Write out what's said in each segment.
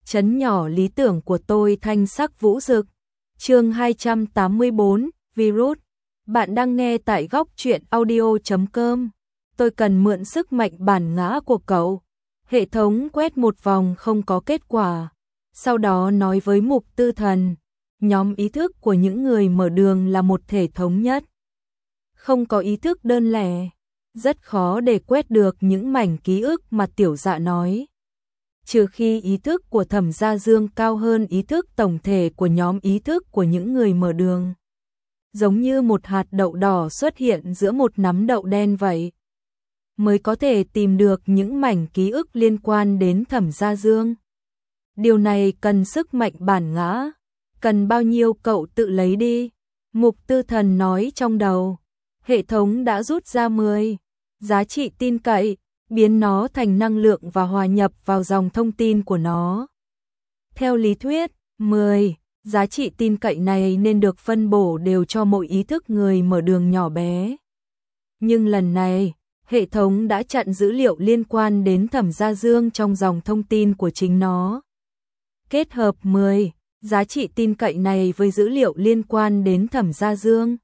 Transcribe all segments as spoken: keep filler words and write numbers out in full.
Trấn nhỏ lý tưởng của tôi thanh sắc vũ rực. Chương hai trăm tám mươi bốn, Virus. Bạn đang nghe tại góc truyện audio chấm com. Tôi cần mượn sức mạnh bản ngã của cậu. Hệ thống quét một vòng không có kết quả. Sau đó nói với Mục Tư Thần, nhóm ý thức của những người mở đường là một thể thống nhất. Không có ý thức đơn lẻ, rất khó để quét được những mảnh ký ức mà Tiểu Dạ nói. Trừ khi ý thức của Thẩm Gia Dương cao hơn ý thức tổng thể của nhóm ý thức của những người mở đường. Giống như một hạt đậu đỏ xuất hiện giữa một nắm đậu đen vậy. Mới có thể tìm được những mảnh ký ức liên quan đến Thẩm Gia Dương. Điều này cần sức mạnh bản ngã. Cần bao nhiêu cậu tự lấy đi. Mục Tư Thần nói trong đầu. Hệ thống đã rút ra mười giá trị tin cậy, biến nó thành năng lượng và hòa nhập vào dòng thông tin của nó. Theo lý thuyết, mười giá trị tin cậy này nên được phân bổ đều cho mỗi ý thức người mở đường nhỏ bé. Nhưng lần này, hệ thống đã chặn dữ liệu liên quan đến Thẩm Gia Dương trong dòng thông tin của chính nó. Kết hợp mười giá trị tin cậy này với dữ liệu liên quan đến Thẩm Gia Dương.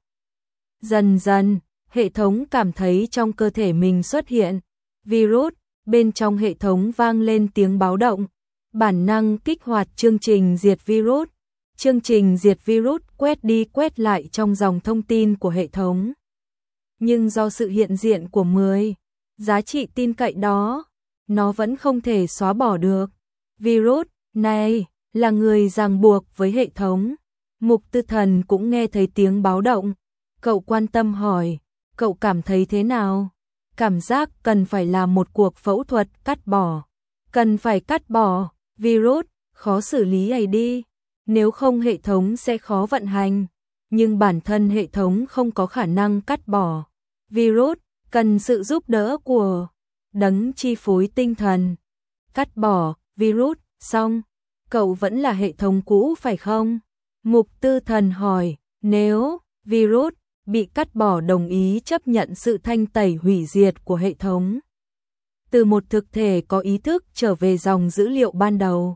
Dần dần, hệ thống cảm thấy trong cơ thể mình xuất hiện virus, bên trong hệ thống vang lên tiếng báo động, bản năng kích hoạt chương trình diệt virus. Chương trình diệt virus quét đi quét lại trong dòng thông tin của hệ thống. Nhưng do sự hiện diện của mười giá trị tin cậy đó, nó vẫn không thể xóa bỏ được. Virus này là người ràng buộc với hệ thống. Mục Tư Thần cũng nghe thấy tiếng báo động. Cậu quan tâm hỏi, cậu cảm thấy thế nào? Cảm giác cần phải làm một cuộc phẫu thuật cắt bỏ. Cần phải cắt bỏ virus, khó xử lý ấy đi. Nếu không hệ thống sẽ khó vận hành. Nhưng bản thân hệ thống không có khả năng cắt bỏ virus, cần sự giúp đỡ của đấng chi phối tinh thần. Cắt bỏ virus, xong. Cậu vẫn là hệ thống cũ phải không? Mục Tư Thần hỏi, nếu virus bị cắt bỏ đồng ý chấp nhận sự thanh tẩy hủy diệt của hệ thống. Từ một thực thể có ý thức trở về dòng dữ liệu ban đầu.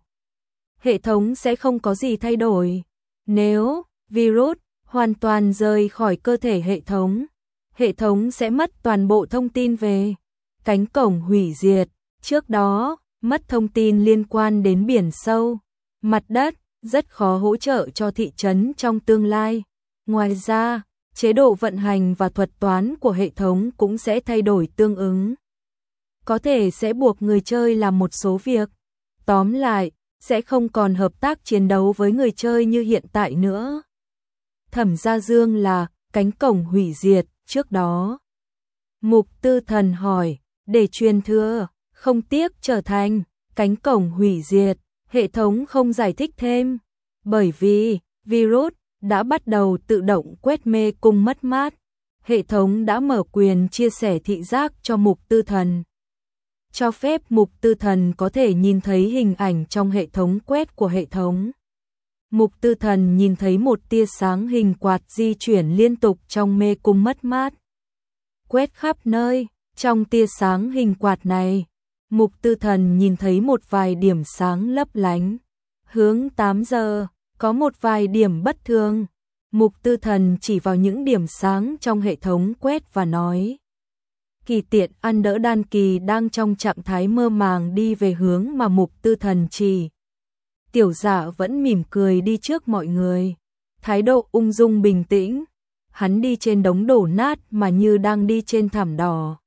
Hệ thống sẽ không có gì thay đổi. Nếu virus hoàn toàn rời khỏi cơ thể hệ thống, hệ thống sẽ mất toàn bộ thông tin về cánh cổng hủy diệt. Trước đó, mất thông tin liên quan đến biển sâu, mặt đất, rất khó hỗ trợ cho thị trấn trong tương lai. Ngoài ra, chế độ vận hành và thuật toán của hệ thống cũng sẽ thay đổi tương ứng. Có thể sẽ buộc người chơi làm một số việc. Tóm lại, sẽ không còn hợp tác chiến đấu với người chơi như hiện tại nữa. Thẩm Gia Dương là cánh cổng hủy diệt trước đó. Mục Tư Thần hỏi, để truyền thừa, không tiếc trở thành cánh cổng hủy diệt. Hệ thống không giải thích thêm. Bởi vì virus đã bắt đầu tự động quét mê cung mất mát. Hệ thống đã mở quyền chia sẻ thị giác cho Mục Tư Thần. Cho phép Mục Tư Thần có thể nhìn thấy hình ảnh trong hệ thống quét của hệ thống. Mục Tư Thần nhìn thấy một tia sáng hình quạt di chuyển liên tục trong mê cung mất mát. Quét khắp nơi, trong tia sáng hình quạt này, Mục Tư Thần nhìn thấy một vài điểm sáng lấp lánh. Hướng tám giờ, có một vài điểm bất thường. Mục Tư Thần chỉ vào những điểm sáng trong hệ thống quét và nói. Kỳ Tiện ăn đỡ đan kỳ đang trong trạng thái mơ màng đi về hướng mà Mục Tư Thần chỉ. Tiểu Dạ vẫn mỉm cười đi trước mọi người. Thái độ ung dung bình tĩnh. Hắn đi trên đống đổ nát mà như đang đi trên thảm đỏ.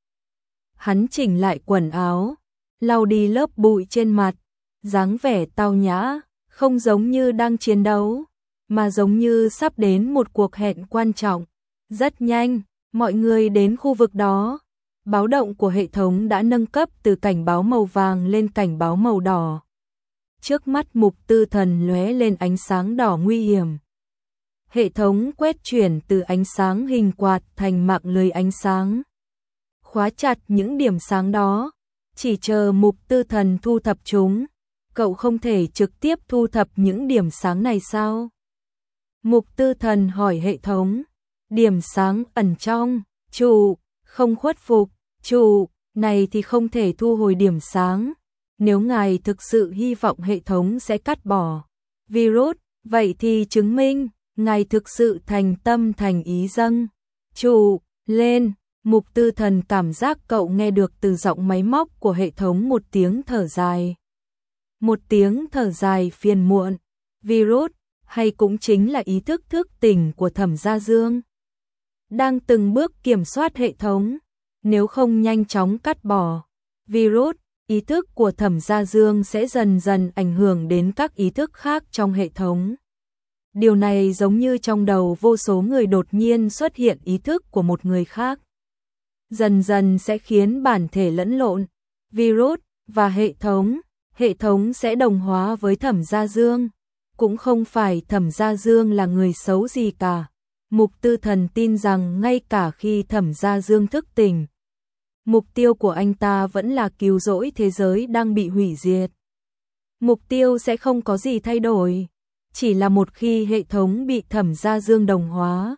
Hắn chỉnh lại quần áo, lau đi lớp bụi trên mặt, dáng vẻ tao nhã, không giống như đang chiến đấu, mà giống như sắp đến một cuộc hẹn quan trọng. Rất nhanh, mọi người đến khu vực đó. Báo động của hệ thống đã nâng cấp từ cảnh báo màu vàng lên cảnh báo màu đỏ. Trước mắt Mục Tư Thần lóe lên ánh sáng đỏ nguy hiểm. Hệ thống quét chuyển từ ánh sáng hình quạt thành mạng lưới ánh sáng. Khóa chặt những điểm sáng đó, chỉ chờ Mục Tư Thần thu thập chúng. Cậu không thể trực tiếp thu thập những điểm sáng này sao? Mục Tư Thần hỏi hệ thống. Điểm sáng ẩn trong trụ, không khuất phục, trụ này thì không thể thu hồi điểm sáng. Nếu ngài thực sự hy vọng hệ thống sẽ cắt bỏ virus, vậy thì chứng minh ngài thực sự thành tâm thành ý dâng trụ lên. Mục Tư Thần cảm giác cậu nghe được từ giọng máy móc của hệ thống một tiếng thở dài. Một tiếng thở dài phiền muộn. Virus, hay cũng chính là ý thức thức tỉnh của Thẩm Gia Dương, đang từng bước kiểm soát hệ thống. Nếu không nhanh chóng cắt bỏ virus, ý thức của Thẩm Gia Dương sẽ dần dần ảnh hưởng đến các ý thức khác trong hệ thống. Điều này giống như trong đầu vô số người đột nhiên xuất hiện ý thức của một người khác. Dần dần sẽ khiến bản thể lẫn lộn. Virus và hệ thống, hệ thống sẽ đồng hóa với Thẩm Gia Dương. Cũng không phải Thẩm Gia Dương là người xấu gì cả. Mục Tư Thần tin rằng ngay cả khi Thẩm Gia Dương thức tỉnh, mục tiêu của anh ta vẫn là cứu rỗi thế giới đang bị hủy diệt. Mục tiêu sẽ không có gì thay đổi. Chỉ là một khi hệ thống bị Thẩm Gia Dương đồng hóa,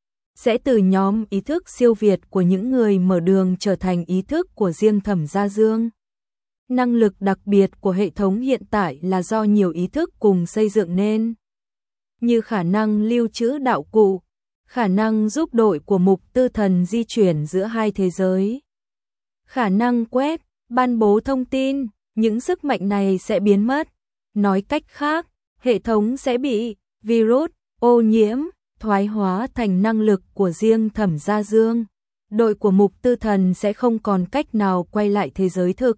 sẽ từ nhóm ý thức siêu việt của những người mở đường trở thành ý thức của riêng Thẩm Gia Dương. Năng lực đặc biệt của hệ thống hiện tại là do nhiều ý thức cùng xây dựng nên, như khả năng lưu trữ đạo cụ, khả năng giúp đội của Mục Tư Thần di chuyển giữa hai thế giới, khả năng quét, ban bố thông tin. Những sức mạnh này sẽ biến mất. Nói cách khác, hệ thống sẽ bị virus ô nhiễm, thoái hóa thành năng lực của riêng Thẩm Gia Dương. Đội của Mục Tư Thần sẽ không còn cách nào quay lại thế giới thực.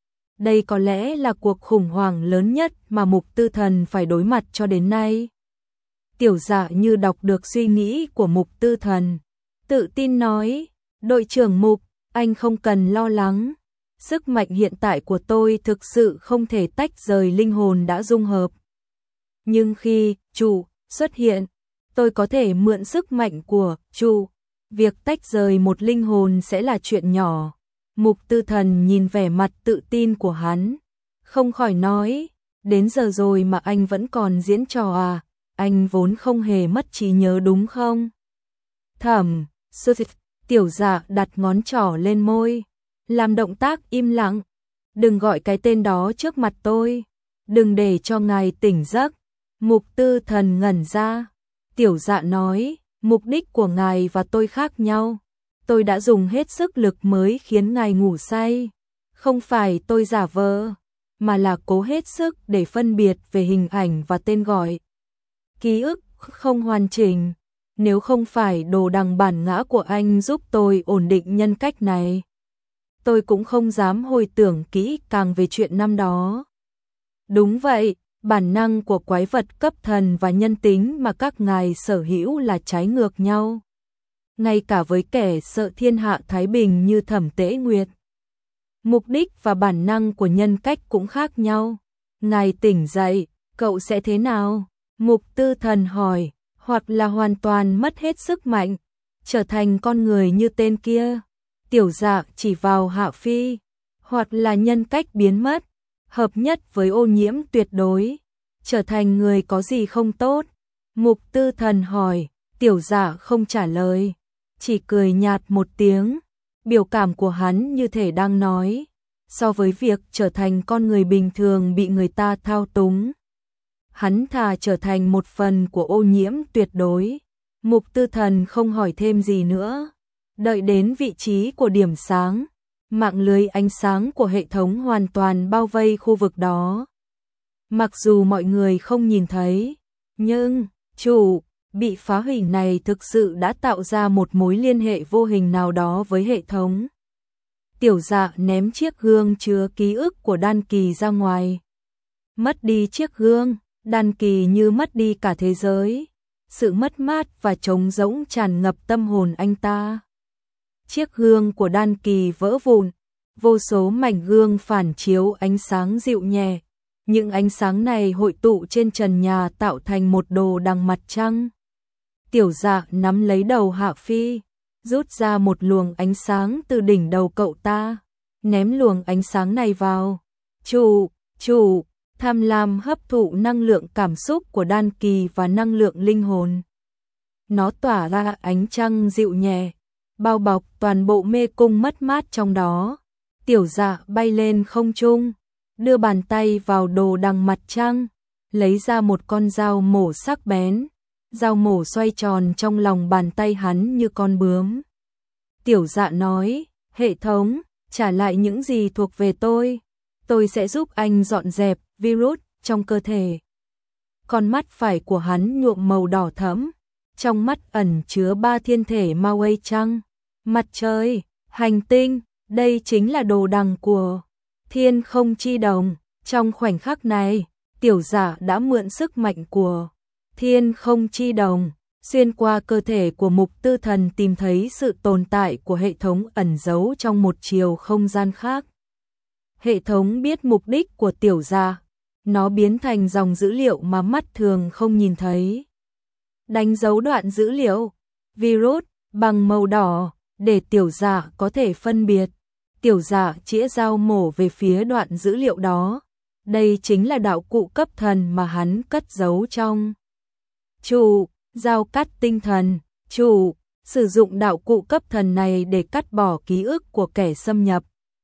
Đây có lẽ là cuộc khủng hoảng lớn nhất mà Mục Tư Thần phải đối mặt cho đến nay. Tiểu Dạ như đọc được suy nghĩ của Mục Tư Thần, tự tin nói, đội trưởng Mục, anh không cần lo lắng. Sức mạnh hiện tại của tôi thực sự không thể tách rời linh hồn đã dung hợp. Nhưng khi chủ xuất hiện, tôi có thể mượn sức mạnh của chủ. Việc tách rời một linh hồn sẽ là chuyện nhỏ. Mục Tư Thần nhìn vẻ mặt tự tin của hắn, không khỏi nói, đến giờ rồi mà anh vẫn còn diễn trò à, anh vốn không hề mất trí nhớ đúng không? Thẩm Sư Tiểu Dạ đặt ngón trỏ lên môi, làm động tác im lặng. Đừng gọi cái tên đó trước mặt tôi, đừng để cho ngài tỉnh giấc. Mục Tư Thần ngẩn ra. Tiểu Dạ nói, mục đích của ngài và tôi khác nhau. Tôi đã dùng hết sức lực mới khiến ngài ngủ say. Không phải tôi giả vờ, mà là cố hết sức để phân biệt về hình ảnh và tên gọi. Ký ức không hoàn chỉnh. Nếu không phải đồ đằng bản ngã của anh giúp tôi ổn định nhân cách này, tôi cũng không dám hồi tưởng kỹ càng về chuyện năm đó. Đúng vậy, bản năng của quái vật cấp thần và nhân tính mà các ngài sở hữu là trái ngược nhau. Ngay cả với kẻ sợ thiên hạ thái bình như Thẩm Tế Nguyệt, mục đích và bản năng của nhân cách cũng khác nhau. Ngài tỉnh dậy, cậu sẽ thế nào? Mục Tư Thần hỏi, hoặc là hoàn toàn mất hết sức mạnh, trở thành con người như tên kia. Tiểu Dạ chỉ vào Hạ Phi, hoặc là nhân cách biến mất, hợp nhất với ô nhiễm tuyệt đối, trở thành người có gì không tốt. Mục Tư Thần hỏi, Tiểu Dạ không trả lời, chỉ cười nhạt một tiếng. Biểu cảm của hắn như thể đang nói, so với việc trở thành con người bình thường bị người ta thao túng, hắn thà trở thành một phần của ô nhiễm tuyệt đối. Mục Tư Thần không hỏi thêm gì nữa. Đợi đến vị trí của điểm sáng, mạng lưới ánh sáng của hệ thống hoàn toàn bao vây khu vực đó. Mặc dù mọi người không nhìn thấy, nhưng chủ bị phá hủy này thực sự đã tạo ra một mối liên hệ vô hình nào đó với hệ thống. Tiểu Dạ ném chiếc gương chứa ký ức của Đan Kỳ ra ngoài. Mất đi chiếc gương, Đan Kỳ như mất đi cả thế giới. Sự mất mát và trống rỗng tràn ngập tâm hồn anh ta. Chiếc gương của Đan Kỳ vỡ vụn, vô số mảnh gương phản chiếu ánh sáng dịu nhẹ. Những ánh sáng này hội tụ trên trần nhà tạo thành một đồ đằng mặt trăng. Tiểu Dạ nắm lấy đầu Hạ Phi, rút ra một luồng ánh sáng từ đỉnh đầu cậu ta, ném luồng ánh sáng này vào. Chủ, chủ, tham lam hấp thụ năng lượng cảm xúc của Đan Kỳ và năng lượng linh hồn. Nó tỏa ra ánh trăng dịu nhẹ, bao bọc toàn bộ mê cung mất mát trong đó. Tiểu Dạ bay lên không trung, đưa bàn tay vào đồ đằng mặt trăng, lấy ra một con dao mổ sắc bén. Dao mổ xoay tròn trong lòng bàn tay hắn như con bướm. Tiểu Dạ nói, hệ thống, trả lại những gì thuộc về tôi. Tôi sẽ giúp anh dọn dẹp virus trong cơ thể. Con mắt phải của hắn nhuộm màu đỏ thẫm, trong mắt ẩn chứa ba thiên thể Mawei trăng, mặt trời, hành tinh, đây chính là đồ đằng của Thiên Không Chi Đồng. Trong khoảnh khắc này, Tiểu Dạ đã mượn sức mạnh của Thiên Không Chi Đồng, xuyên qua cơ thể của Mục Tư Thần tìm thấy sự tồn tại của hệ thống ẩn giấu trong một chiều không gian khác. Hệ thống biết mục đích của Tiểu Dạ, nó biến thành dòng dữ liệu mà mắt thường không nhìn thấy. Đánh dấu đoạn dữ liệu virus bằng màu đỏ để Tiểu Dạ có thể phân biệt. Tiểu Dạ chĩa dao mổ về phía đoạn dữ liệu đó. Đây chính là đạo cụ cấp thần mà hắn cất giấu trong trụ, dao cắt tinh thần. Chủ sử dụng đạo cụ cấp thần này để cắt bỏ ký ức của kẻ xâm nhập.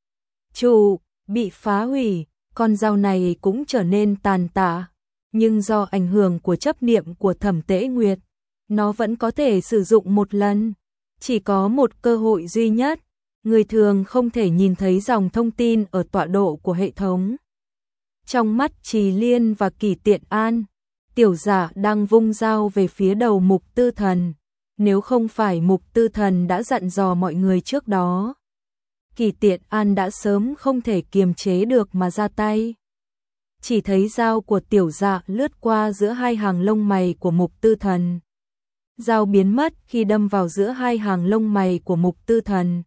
Trụ bị phá hủy, con dao này cũng trở nên tàn tạ, nhưng do ảnh hưởng của chấp niệm của Thẩm Tế Nguyệt, nó vẫn có thể sử dụng một lần, chỉ có một cơ hội duy nhất. Người thường không thể nhìn thấy dòng thông tin ở tọa độ của hệ thống. Trong mắt Trì Liên và Kỷ Tiện An, Tiểu Dạ đang vung dao về phía đầu Mục Tư Thần. Nếu không phải Mục Tư Thần đã dặn dò mọi người trước đó, Kỷ Tiện An đã sớm không thể kiềm chế được mà ra tay. Chỉ thấy dao của Tiểu Dạ lướt qua giữa hai hàng lông mày của Mục Tư Thần. Dao biến mất khi đâm vào giữa hai hàng lông mày của Mục Tư Thần.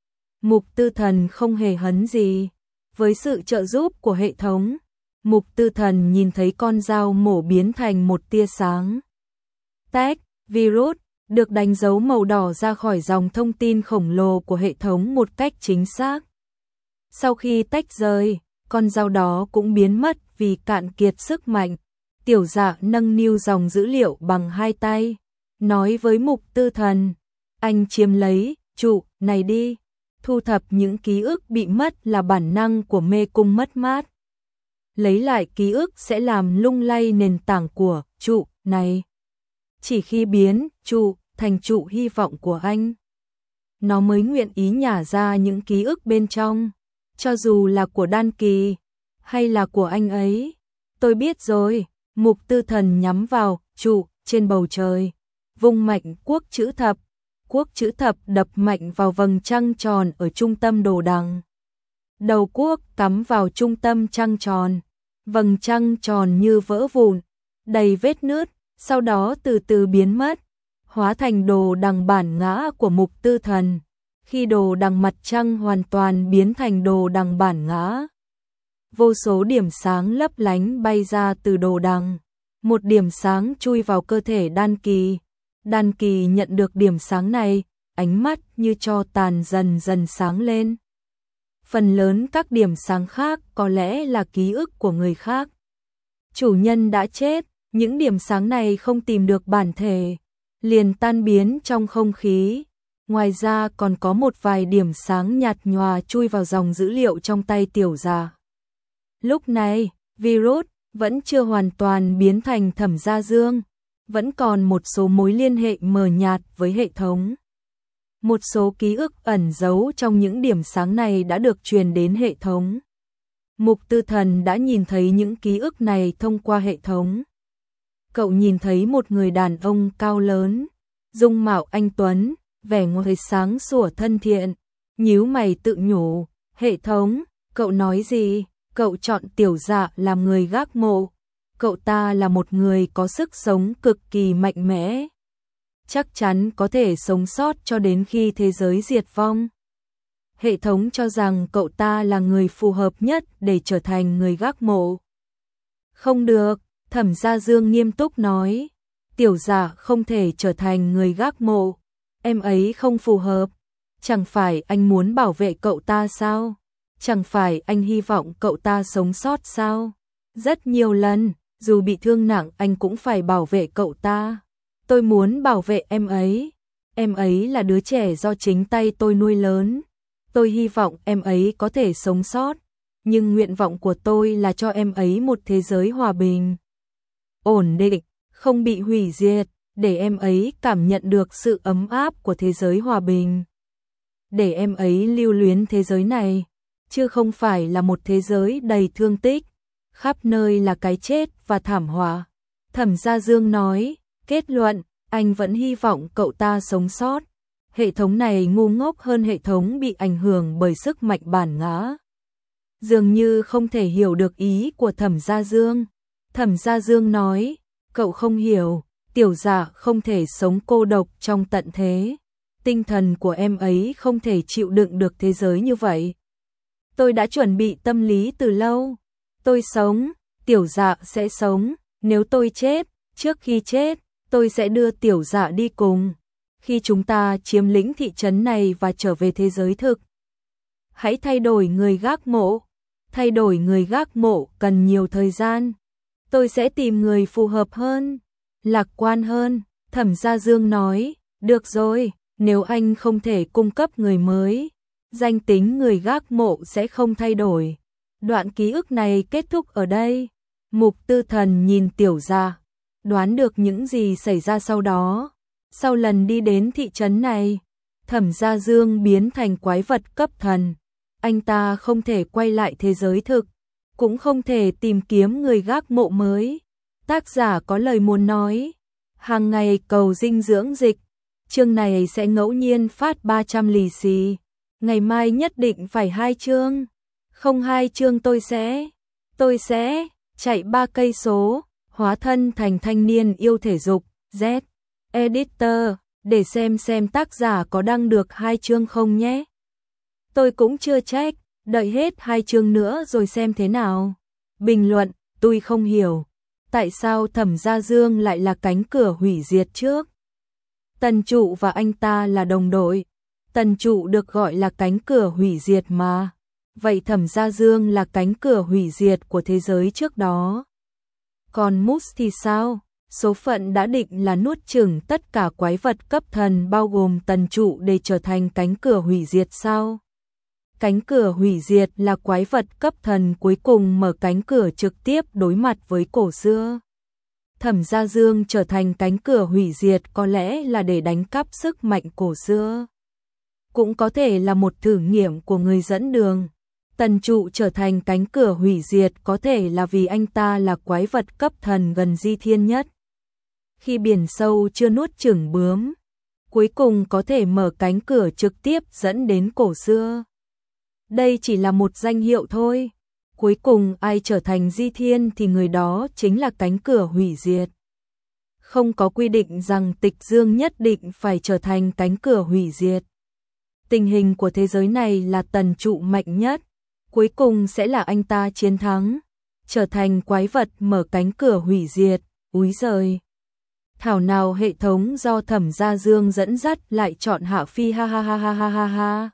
Mục Tư Thần không hề hấn gì. Với sự trợ giúp của hệ thống, Mục Tư Thần nhìn thấy con dao mổ biến thành một tia sáng. Tách, virus, được đánh dấu màu đỏ ra khỏi dòng thông tin khổng lồ của hệ thống một cách chính xác. Sau khi tách rời, con dao đó cũng biến mất vì cạn kiệt sức mạnh. Tiểu Dạ nâng niu dòng dữ liệu bằng hai tay, nói với Mục Tư Thần, anh chiếm lấy trụ này đi. Thu thập những ký ức bị mất là bản năng của mê cung mất mát. Lấy lại ký ức sẽ làm lung lay nền tảng của trụ này. Chỉ khi biến trụ thành trụ hy vọng của anh, nó mới nguyện ý nhả ra những ký ức bên trong, cho dù là của Đan Kỳ hay là của anh ấy. Tôi biết rồi. Mục Tư Thần nhắm vào trụ trên bầu trời, vung mạnh quốc chữ thập. Quốc chữ thập đập mạnh vào vầng trăng tròn ở trung tâm đồ đằng. Đầu quốc cắm vào trung tâm trăng tròn, vầng trăng tròn như vỡ vụn, đầy vết nứt, sau đó từ từ biến mất, hóa thành đồ đằng bản ngã của Mục Tư Thần. Khi đồ đằng mặt trăng hoàn toàn biến thành đồ đằng bản ngã, vô số điểm sáng lấp lánh bay ra từ đồ đằng. Một điểm sáng chui vào cơ thể Đan Kỳ. Đan Kỳ nhận được điểm sáng này, ánh mắt như tro tàn dần dần sáng lên. Phần lớn các điểm sáng khác có lẽ là ký ức của người khác. Chủ nhân đã chết, những điểm sáng này không tìm được bản thể, liền tan biến trong không khí. Ngoài ra còn có một vài điểm sáng nhạt nhòa chui vào dòng dữ liệu trong tay Tiểu Dạ. Lúc này, virus vẫn chưa hoàn toàn biến thành Thẩm Gia Dương, vẫn còn một số mối liên hệ mờ nhạt với hệ thống. Một số ký ức ẩn giấu trong những điểm sáng này đã được truyền đến hệ thống. Mục Tư Thần đã nhìn thấy những ký ức này thông qua hệ thống. Cậu nhìn thấy một người đàn ông cao lớn, dung mạo anh tuấn, vẻ ngoài sáng sủa thân thiện, nhíu mày tự nhủ, hệ thống, cậu nói gì? Cậu chọn Tiểu Dạ làm người gác mộ. Cậu ta là một người có sức sống cực kỳ mạnh mẽ, chắc chắn có thể sống sót cho đến khi thế giới diệt vong. Hệ thống cho rằng cậu ta là người phù hợp nhất để trở thành người gác mộ. Không được, Thẩm Gia Dương nghiêm túc nói, Tiểu Dạ không thể trở thành người gác mộ, em ấy không phù hợp. Chẳng phải anh muốn bảo vệ cậu ta sao? Chẳng phải anh hy vọng cậu ta sống sót sao? Rất nhiều lần, dù bị thương nặng anh cũng phải bảo vệ cậu ta. Tôi muốn bảo vệ em ấy. Em ấy là đứa trẻ do chính tay tôi nuôi lớn. Tôi hy vọng em ấy có thể sống sót. nhưng nguyện vọng của tôi là cho em ấy một thế giới hòa bình, ổn định, không bị hủy diệt, để em ấy cảm nhận được sự ấm áp của thế giới hòa bình. Để em ấy lưu luyến thế giới này, chứ không phải là một thế giới đầy thương tích, khắp nơi là cái chết và thảm họa. Thẩm Gia Dương nói, kết luận, anh vẫn hy vọng cậu ta sống sót. Hệ thống này ngu ngốc hơn hệ thống bị ảnh hưởng bởi sức mạnh bản ngã. Dường như không thể hiểu được ý của Thẩm Gia Dương. Thẩm Gia Dương nói, cậu không hiểu, tiểu dạ không thể sống cô độc trong tận thế. Tinh thần của em ấy không thể chịu đựng được thế giới như vậy. Tôi đã chuẩn bị tâm lý từ lâu. Tôi sống, tiểu dạ sẽ sống. Nếu tôi chết, trước khi chết, tôi sẽ đưa tiểu dạ đi cùng. Khi chúng ta chiếm lĩnh thị trấn này và trở về thế giới thực. Hãy thay đổi người gác mộ. Thay đổi người gác mộ cần nhiều thời gian. Tôi sẽ tìm người phù hợp hơn, lạc quan hơn. Thẩm Gia Dương nói, được rồi, nếu anh không thể cung cấp người mới, danh tính người gác mộ sẽ không thay đổi. Đoạn ký ức này kết thúc ở đây. Mục Tư Thần nhìn tiểu dạ, đoán được những gì xảy ra sau đó. Sau lần đi đến thị trấn này, Thẩm Gia Dương biến thành quái vật cấp thần. Anh ta không thể quay lại thế giới thực, cũng không thể tìm kiếm người gác mộ mới. Tác giả có lời muốn nói, hàng ngày cầu dinh dưỡng dịch, chương này sẽ ngẫu nhiên phát ba trăm lì xì. Ngày mai nhất định phải hai chương, không hai chương tôi sẽ, tôi sẽ chạy ba cây số, hóa thân thành thanh niên yêu thể dục. Z Editor, để xem xem tác giả có đăng được hai chương không nhé. Tôi cũng chưa check, đợi hết hai chương nữa rồi xem thế nào. Bình luận, tôi không hiểu, tại sao Thẩm Gia Dương lại là cánh cửa hủy diệt trước? Tần Trụ và anh ta là đồng đội. Tần Trụ được gọi là cánh cửa hủy diệt mà. Vậy Thẩm Gia Dương là cánh cửa hủy diệt của thế giới trước đó. Còn Mus thì sao? Số phận đã định là nuốt chửng tất cả quái vật cấp thần bao gồm Tần Trụ để trở thành cánh cửa hủy diệt sao? Cánh cửa hủy diệt là quái vật cấp thần cuối cùng mở cánh cửa trực tiếp đối mặt với cổ xưa. Thẩm Gia Dương trở thành cánh cửa hủy diệt có lẽ là để đánh cắp sức mạnh cổ xưa. Cũng có thể là một thử nghiệm của người dẫn đường. Tần Trụ trở thành cánh cửa hủy diệt có thể là vì anh ta là quái vật cấp thần gần di thiên nhất. Khi biển sâu chưa nuốt chửng bướm, cuối cùng có thể mở cánh cửa trực tiếp dẫn đến cổ xưa. Đây chỉ là một danh hiệu thôi. Cuối cùng ai trở thành di thiên thì người đó chính là cánh cửa hủy diệt. Không có quy định rằng Tịch Dương nhất định phải trở thành cánh cửa hủy diệt. Tình hình của thế giới này là Tần Trụ mạnh nhất, cuối cùng sẽ là anh ta chiến thắng, trở thành quái vật mở cánh cửa hủy diệt. Úi giời! Thảo nào hệ thống do Thẩm Gia Dương dẫn dắt lại chọn Hạ Phi, ha ha ha ha ha ha ha.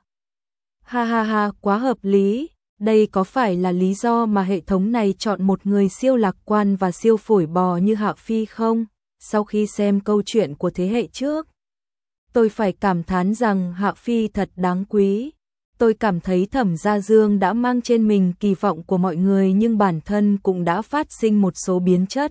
Ha ha ha, quá hợp lý. Đây có phải là lý do mà hệ thống này chọn một người siêu lạc quan và siêu phổi bò như Hạ Phi không? Sau khi xem câu chuyện của thế hệ trước, tôi phải cảm thán rằng Hạ Phi thật đáng quý. Tôi cảm thấy Thẩm Gia Dương đã mang trên mình kỳ vọng của mọi người nhưng bản thân cũng đã phát sinh một số biến chất.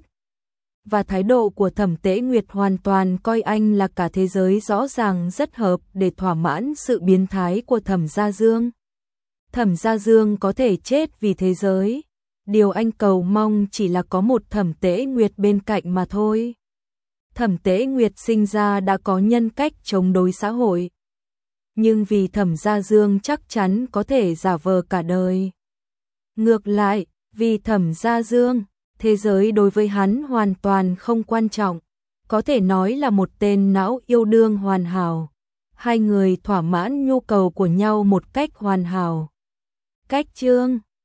Và thái độ của Thẩm Tế Nguyệt hoàn toàn coi anh là cả thế giới rõ ràng rất hợp để thỏa mãn sự biến thái của Thẩm Gia Dương. Thẩm Gia Dương có thể chết vì thế giới. Điều anh cầu mong chỉ là có một Thẩm Tế Nguyệt bên cạnh mà thôi. Thẩm Tế Nguyệt sinh ra đã có nhân cách chống đối xã hội. Nhưng vì Thẩm Gia Dương chắc chắn có thể giả vờ cả đời. Ngược lại, vì Thẩm Gia Dương, thế giới đối với hắn hoàn toàn không quan trọng. Có thể nói là một tên não yêu đương hoàn hảo. Hai người thỏa mãn nhu cầu của nhau một cách hoàn hảo. Cách chương